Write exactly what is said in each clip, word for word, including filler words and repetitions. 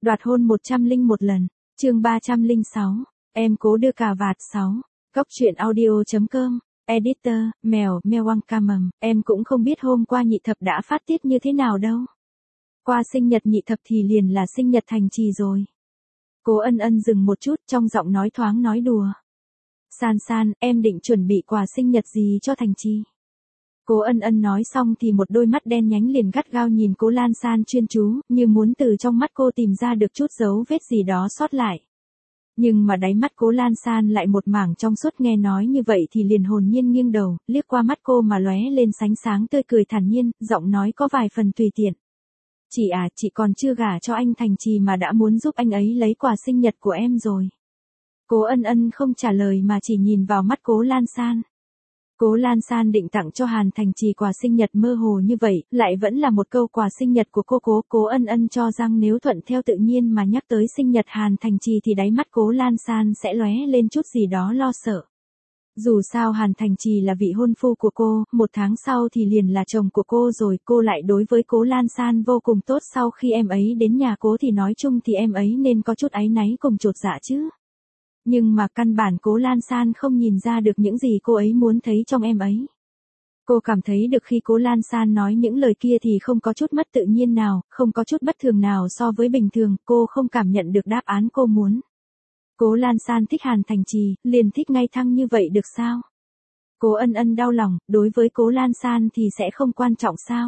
Đoạt hôn một trăm linh một lần, chương ba trăm lẻ sáu, em cố đưa cà vạt sáu, góc truyện audio.com, editor, mèo, mèo Wang Camầm, em cũng không biết hôm qua nhị thập đã phát tiết như thế nào đâu. Qua sinh nhật nhị thập thì liền là sinh nhật Thành Trì rồi. Cố Ân Ân dừng một chút trong giọng nói thoáng nói đùa. San San, em định chuẩn bị quà sinh nhật gì cho Thành Trì? Cố Ân Ân nói xong thì một đôi mắt đen nhánh liền gắt gao nhìn Cố Lan San chuyên chú, như muốn từ trong mắt cô tìm ra được chút dấu vết gì đó sót lại. Nhưng mà đáy mắt Cố Lan San lại một mảng trong suốt, nghe nói như vậy thì liền hồn nhiên nghiêng đầu, liếc qua mắt cô mà lóe lên sánh sáng tươi cười thản nhiên, giọng nói có vài phần tùy tiện. Chị à, chị còn chưa gả cho anh Thành Trì mà đã muốn giúp anh ấy lấy quà sinh nhật của em rồi. Cố Ân Ân không trả lời mà chỉ nhìn vào mắt Cố Lan San. Cố Lan San định tặng cho Hàn Thành Trì quà sinh nhật mơ hồ như vậy, lại vẫn là một câu quà sinh nhật của cô. Cố Cố Ân Ân cho rằng nếu thuận theo tự nhiên mà nhắc tới sinh nhật Hàn Thành Trì thì đáy mắt Cố Lan San sẽ lóe lên chút gì đó lo sợ. Dù sao Hàn Thành Trì là vị hôn phu của cô, một tháng sau thì liền là chồng của cô rồi, cô lại đối với Cố Lan San vô cùng tốt, sau khi em ấy đến nhà cố thì nói chung thì em ấy nên có chút áy náy cùng chột dạ chứ. Nhưng mà căn bản Cố Lan San không nhìn ra được những gì cô ấy muốn thấy trong em ấy. Cô cảm thấy được khi Cố Lan San nói những lời kia thì không có chút mất tự nhiên nào, không có chút bất thường nào so với bình thường, cô không cảm nhận được đáp án cô muốn. Cố Lan San thích Hàn Thành Trì, liền thích ngay thăng như vậy được sao? Cố Ân Ân đau lòng, đối với Cố Lan San thì sẽ không quan trọng sao?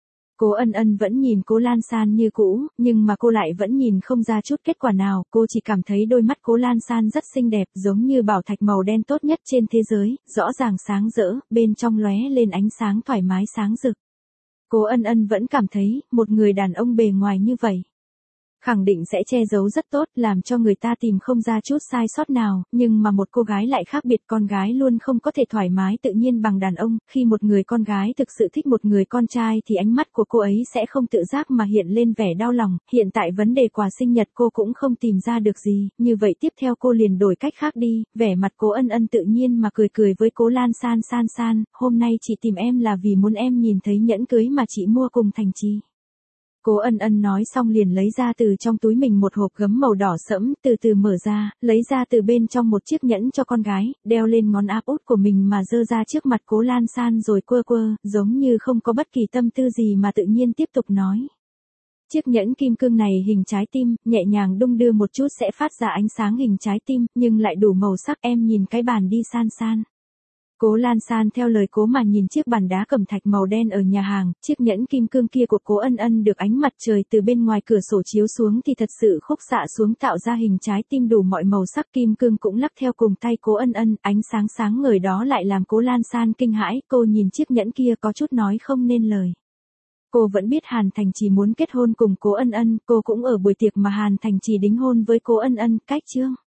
Cố Ân Ân vẫn nhìn Cố Lan San như cũ, nhưng mà cô lại vẫn nhìn không ra chút kết quả nào, cô chỉ cảm thấy đôi mắt Cố Lan San rất xinh đẹp, giống như bảo thạch màu đen tốt nhất trên thế giới, rõ ràng sáng rỡ, bên trong lóe lên ánh sáng thoải mái sáng rực. Cố Ân Ân vẫn cảm thấy, một người đàn ông bề ngoài như vậy khẳng định sẽ che giấu rất tốt, làm cho người ta tìm không ra chút sai sót nào, nhưng mà một cô gái lại khác biệt, con gái luôn không có thể thoải mái tự nhiên bằng đàn ông, khi một người con gái thực sự thích một người con trai thì ánh mắt của cô ấy sẽ không tự giác mà hiện lên vẻ đau lòng, hiện tại vấn đề quà sinh nhật cô cũng không tìm ra được gì, như vậy tiếp theo cô liền đổi cách khác đi, vẻ mặt Cố Ân Ân tự nhiên mà cười cười với Cố Lan San. San San, hôm nay chị tìm em là vì muốn em nhìn thấy nhẫn cưới mà chị mua cùng Thành Trì. Cố Ân Ân nói xong liền lấy ra từ trong túi mình một hộp gấm màu đỏ sẫm, từ từ mở ra, lấy ra từ bên trong một chiếc nhẫn cho con gái, đeo lên ngón áp út của mình mà giơ ra trước mặt Cố Lan San rồi quơ quơ, giống như không có bất kỳ tâm tư gì mà tự nhiên tiếp tục nói. Chiếc nhẫn kim cương này hình trái tim, nhẹ nhàng đung đưa một chút sẽ phát ra ánh sáng hình trái tim, nhưng lại đủ màu sắc, em nhìn cái bàn đi San San. Cố Lan San theo lời cố mà nhìn chiếc bàn đá cẩm thạch màu đen ở nhà hàng, chiếc nhẫn kim cương kia của Cố Ân Ân được ánh mặt trời từ bên ngoài cửa sổ chiếu xuống thì thật sự khúc xạ xuống tạo ra hình trái tim đủ mọi màu sắc, kim cương cũng lắc theo cùng tay Cố Ân Ân, ánh sáng sáng ngời đó lại làm Cố Lan San kinh hãi, cô nhìn chiếc nhẫn kia có chút nói không nên lời. Cô vẫn biết Hàn Thành Trì muốn kết hôn cùng Cố Ân Ân, cô cũng ở buổi tiệc mà Hàn Thành Trì đính hôn với Cố Ân Ân, cách chương.